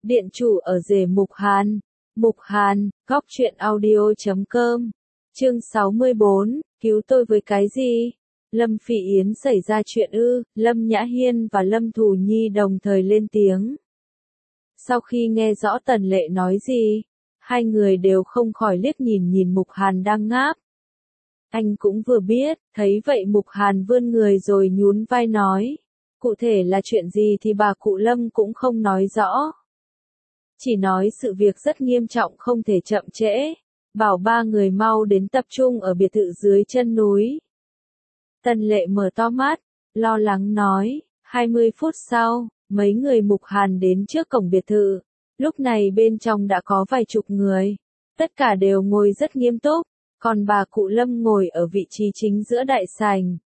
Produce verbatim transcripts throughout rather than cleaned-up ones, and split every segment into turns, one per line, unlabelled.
Điện chủ ở rể Mục Hàn. Mục Hàn, góc truyện audio chấm com. Chương sáu mươi bốn, cứu tôi với cái gì? Lâm Phỉ Yến xảy ra chuyện ư? Lâm Nhã Hiên và Lâm Thù Nhi đồng thời lên tiếng. Sau khi nghe rõ Tần Lệ nói gì, hai người đều không khỏi liếc nhìn nhìn Mục Hàn đang ngáp. Anh cũng vừa biết, thấy vậy Mục Hàn vươn người rồi nhún vai nói. Cụ thể là chuyện gì thì bà cụ Lâm cũng không nói rõ. Chỉ nói sự việc rất nghiêm trọng không thể chậm trễ, bảo ba người mau đến tập trung ở biệt thự dưới chân núi. Tần Lệ mở to mắt, lo lắng nói, hai mươi phút sau, mấy người Mục Hàn đến trước cổng biệt thự. Lúc này bên trong đã có vài chục người, tất cả đều ngồi rất nghiêm túc, còn bà cụ Lâm ngồi ở vị trí chính giữa đại sảnh.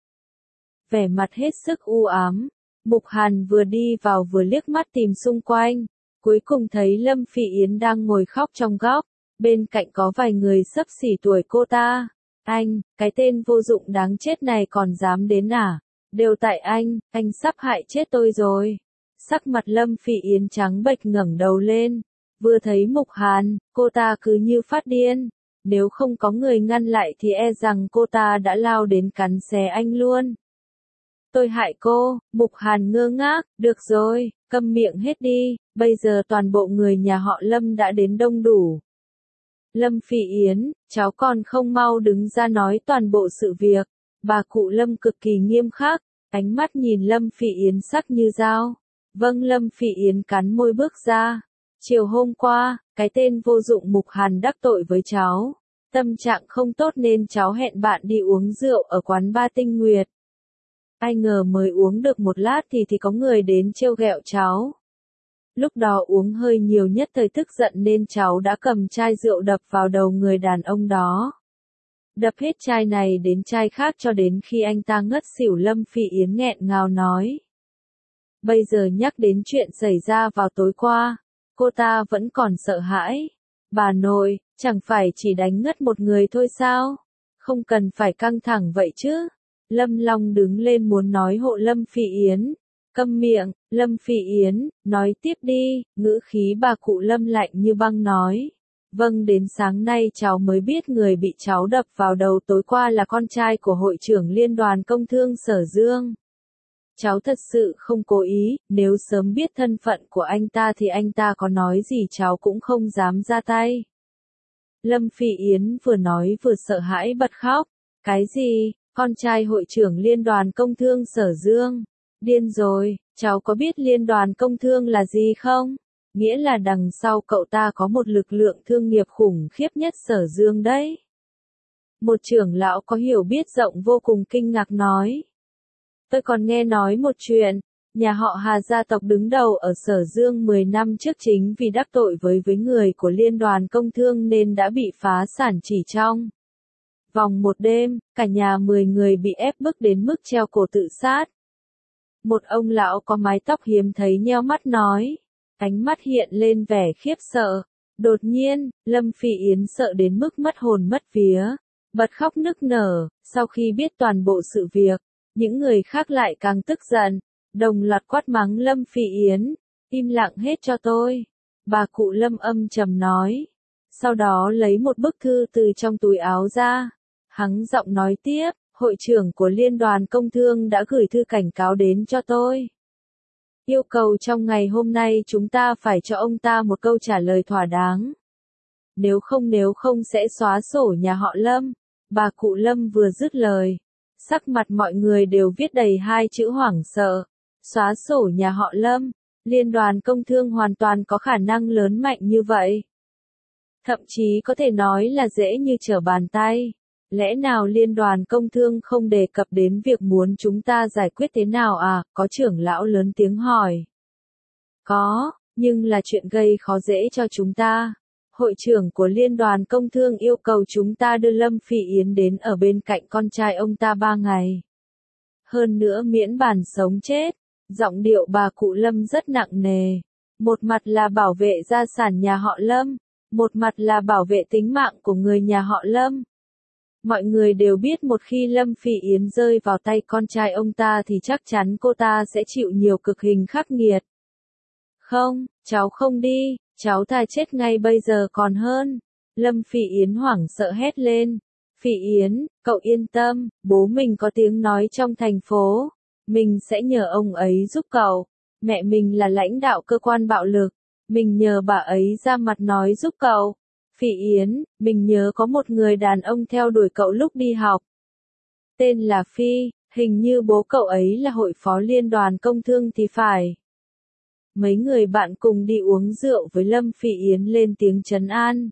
Vẻ mặt hết sức u ám, Mục Hàn vừa đi vào vừa liếc mắt tìm xung quanh, cuối cùng thấy Lâm Phỉ Yến đang ngồi khóc trong góc, bên cạnh có vài người xấp xỉ tuổi cô ta. Anh, cái tên vô dụng đáng chết này còn dám đến à? Đều tại anh, anh sắp hại chết tôi rồi. Sắc mặt Lâm Phỉ Yến trắng bệch ngẩng đầu lên, vừa thấy Mục Hàn, cô ta cứ như phát điên. Nếu không có người ngăn lại thì e rằng cô ta đã lao đến cắn xé anh luôn. Tôi hại cô, Mục Hàn ngơ ngác, được rồi, câm miệng hết đi, bây giờ toàn bộ người nhà họ Lâm đã đến đông đủ. Lâm Phỉ Yến, cháu còn không mau đứng ra nói toàn bộ sự việc. Bà cụ Lâm cực kỳ nghiêm khắc, ánh mắt nhìn Lâm Phỉ Yến sắc như dao. Vâng, Lâm Phỉ Yến cắn môi bước ra. Chiều hôm qua, cái tên vô dụng Mục Hàn đắc tội với cháu. Tâm trạng không tốt nên cháu hẹn bạn đi uống rượu ở quán Ba Tinh Nguyệt. Ai ngờ mới uống được một lát thì thì có người đến trêu ghẹo cháu. Lúc đó uống hơi nhiều nhất thời tức giận nên cháu đã cầm chai rượu đập vào đầu người đàn ông đó. Đập hết chai này đến chai khác cho đến khi anh ta ngất xỉu. Lâm Phỉ Yến nghẹn ngào nói. Bây giờ nhắc đến chuyện xảy ra vào tối qua, cô ta vẫn còn sợ hãi. Bà nội, chẳng phải chỉ đánh ngất một người thôi sao? Không cần phải căng thẳng vậy chứ. Lâm Long đứng lên muốn nói hộ Lâm Phỉ Yến. Câm miệng, Lâm Phỉ Yến, nói tiếp đi, ngữ khí bà cụ Lâm lạnh như băng nói. Vâng, đến sáng nay cháu mới biết người bị cháu đập vào đầu tối qua là con trai của hội trưởng Liên đoàn Công thương Sở Dương. Cháu thật sự không cố ý, nếu sớm biết thân phận của anh ta thì anh ta có nói gì cháu cũng không dám ra tay. Lâm Phỉ Yến vừa nói vừa sợ hãi bật khóc. Cái gì, con trai hội trưởng Liên đoàn Công thương Sở Dương? Điên rồi, cháu có biết Liên đoàn Công thương là gì không? Nghĩa là đằng sau cậu ta có một lực lượng thương nghiệp khủng khiếp nhất Sở Dương đấy. Một trưởng lão có hiểu biết rộng vô cùng kinh ngạc nói. Tôi còn nghe nói một chuyện, nhà họ Hà gia tộc đứng đầu ở Sở Dương mười năm trước chính vì đắc tội với với người của Liên đoàn Công thương nên đã bị phá sản chỉ trong vòng một đêm, cả nhà mười người bị ép bức đến mức treo cổ tự sát. Một ông lão có mái tóc hiếm thấy nheo mắt nói, ánh mắt hiện lên vẻ khiếp sợ. Đột nhiên, Lâm Phỉ Yến sợ đến mức mất hồn mất vía, bật khóc nức nở. Sau khi biết toàn bộ sự việc, những người khác lại càng tức giận, đồng loạt quát mắng Lâm Phỉ Yến, im lặng hết cho tôi. Bà cụ Lâm âm trầm nói, sau đó lấy một bức thư từ trong túi áo ra, hắng giọng nói tiếp. Hội trưởng của Liên đoàn Công thương đã gửi thư cảnh cáo đến cho tôi. Yêu cầu trong ngày hôm nay chúng ta phải cho ông ta một câu trả lời thỏa đáng. Nếu không nếu không sẽ xóa sổ nhà họ Lâm. Bà cụ Lâm vừa dứt lời, sắc mặt mọi người đều viết đầy hai chữ hoảng sợ. Xóa sổ nhà họ Lâm, Liên đoàn Công thương hoàn toàn có khả năng lớn mạnh như vậy. Thậm chí có thể nói là dễ như trở bàn tay. Lẽ nào Liên đoàn Công thương không đề cập đến việc muốn chúng ta giải quyết thế nào à? Có trưởng lão lớn tiếng hỏi. Có, nhưng là chuyện gây khó dễ cho chúng ta. Hội trưởng của Liên đoàn Công thương yêu cầu chúng ta đưa Lâm Phỉ Yến đến ở bên cạnh con trai ông ta ba ngày. Hơn nữa miễn bàn sống chết. Giọng điệu bà cụ Lâm rất nặng nề. Một mặt là bảo vệ gia sản nhà họ Lâm, một mặt là bảo vệ tính mạng của người nhà họ Lâm. Mọi người đều biết một khi Lâm Phỉ Yến rơi vào tay con trai ông ta thì chắc chắn cô ta sẽ chịu nhiều cực hình khắc nghiệt. Không, cháu không đi, cháu thà chết ngay bây giờ còn hơn. Lâm Phỉ Yến hoảng sợ hét lên. Phỉ Yến, cậu yên tâm, bố mình có tiếng nói trong thành phố. Mình sẽ nhờ ông ấy giúp cậu. Mẹ mình là lãnh đạo cơ quan bạo lực. Mình nhờ bà ấy ra mặt nói giúp cậu. Phỉ Yến, mình nhớ có một người đàn ông theo đuổi cậu lúc đi học. Tên là Phi, hình như bố cậu ấy là hội phó liên đoàn công thương thì phải. Mấy người bạn cùng đi uống rượu với Lâm Phỉ Yến lên tiếng trấn an.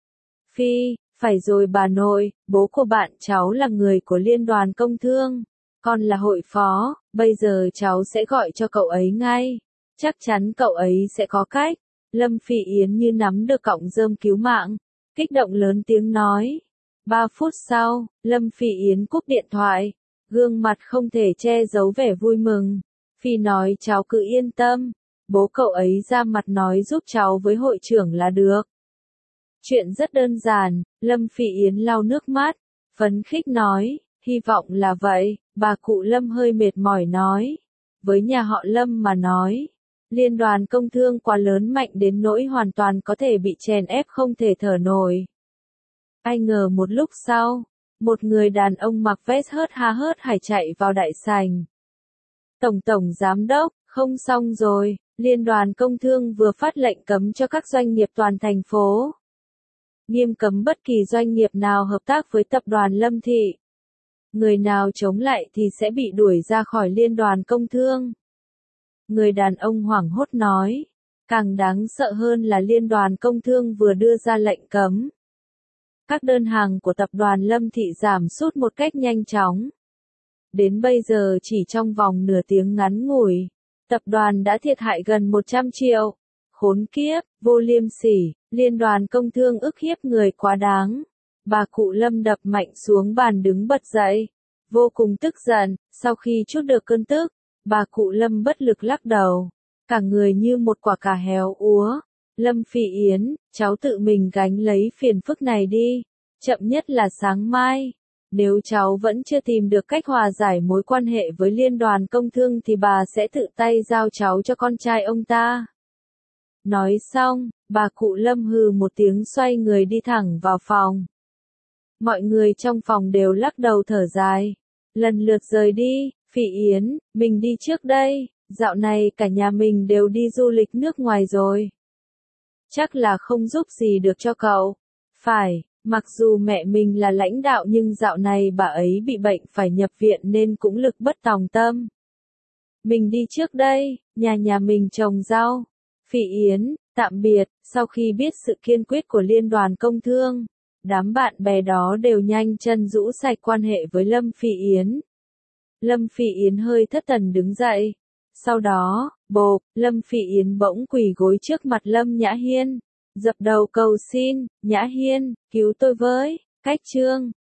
Phi, phải rồi bà nội, bố của bạn cháu là người của liên đoàn công thương. Con là hội phó, bây giờ cháu sẽ gọi cho cậu ấy ngay. Chắc chắn cậu ấy sẽ có cách. Lâm Phỉ Yến như nắm được cọng rơm cứu mạng. Kích động lớn tiếng nói. Ba phút sau, Lâm Phỉ Yến cúp điện thoại. Gương mặt không thể che giấu vẻ vui mừng. Phi nói cháu cứ yên tâm. Bố cậu ấy ra mặt nói giúp cháu với hội trưởng là được. Chuyện rất đơn giản, Lâm Phỉ Yến lau nước mắt. Phấn khích nói, hy vọng là vậy, bà cụ Lâm hơi mệt mỏi nói. Với nhà họ Lâm mà nói, liên đoàn công thương quá lớn mạnh đến nỗi hoàn toàn có thể bị chèn ép không thể thở nổi. Ai ngờ một lúc sau, một người đàn ông mặc vest hớt ha hớt hải chạy vào đại sảnh. Tổng tổng giám đốc, không xong rồi, liên đoàn công thương vừa phát lệnh cấm cho các doanh nghiệp toàn thành phố. Nghiêm cấm bất kỳ doanh nghiệp nào hợp tác với tập đoàn Lâm Thị. Người nào chống lại thì sẽ bị đuổi ra khỏi liên đoàn công thương. Người đàn ông hoảng hốt nói. Càng đáng sợ hơn là liên đoàn công thương vừa đưa ra lệnh cấm. Các đơn hàng của tập đoàn Lâm Thị giảm sút một cách nhanh chóng. Đến bây giờ chỉ trong vòng nửa tiếng ngắn ngủi, tập đoàn đã thiệt hại gần một trăm triệu. Khốn kiếp, vô liêm sỉ, liên đoàn công thương ức hiếp người quá đáng. Bà cụ Lâm đập mạnh xuống bàn đứng bật dậy. Vô cùng tức giận, sau khi trút được cơn tức, bà cụ Lâm bất lực lắc đầu. Cả người như một quả cà héo úa. Lâm Phỉ Yến, cháu tự mình gánh lấy phiền phức này đi. Chậm nhất là sáng mai. Nếu cháu vẫn chưa tìm được cách hòa giải mối quan hệ với liên đoàn công thương thì bà sẽ tự tay giao cháu cho con trai ông ta. Nói xong, bà cụ Lâm hừ một tiếng xoay người đi thẳng vào phòng. Mọi người trong phòng đều lắc đầu thở dài. Lần lượt rời đi. Phỉ Yến, mình đi trước đây. Dạo này cả nhà mình đều đi du lịch nước ngoài rồi. Chắc là không giúp gì được cho cậu. Phải, mặc dù mẹ mình là lãnh đạo nhưng dạo này bà ấy bị bệnh phải nhập viện nên cũng lực bất tòng tâm. Mình đi trước đây, nhà nhà mình trồng rau. Phỉ Yến, tạm biệt. Sau khi biết sự kiên quyết của liên đoàn công thương, đám bạn bè đó đều nhanh chân rũ sạch quan hệ với Lâm Phỉ Yến. Lâm Phỉ Yến hơi thất thần đứng dậy. Sau đó, bộp, Lâm Phỉ Yến bỗng quỳ gối trước mặt Lâm Nhã Hiên. Dập đầu cầu xin, Nhã Hiên, cứu tôi với. Cách chương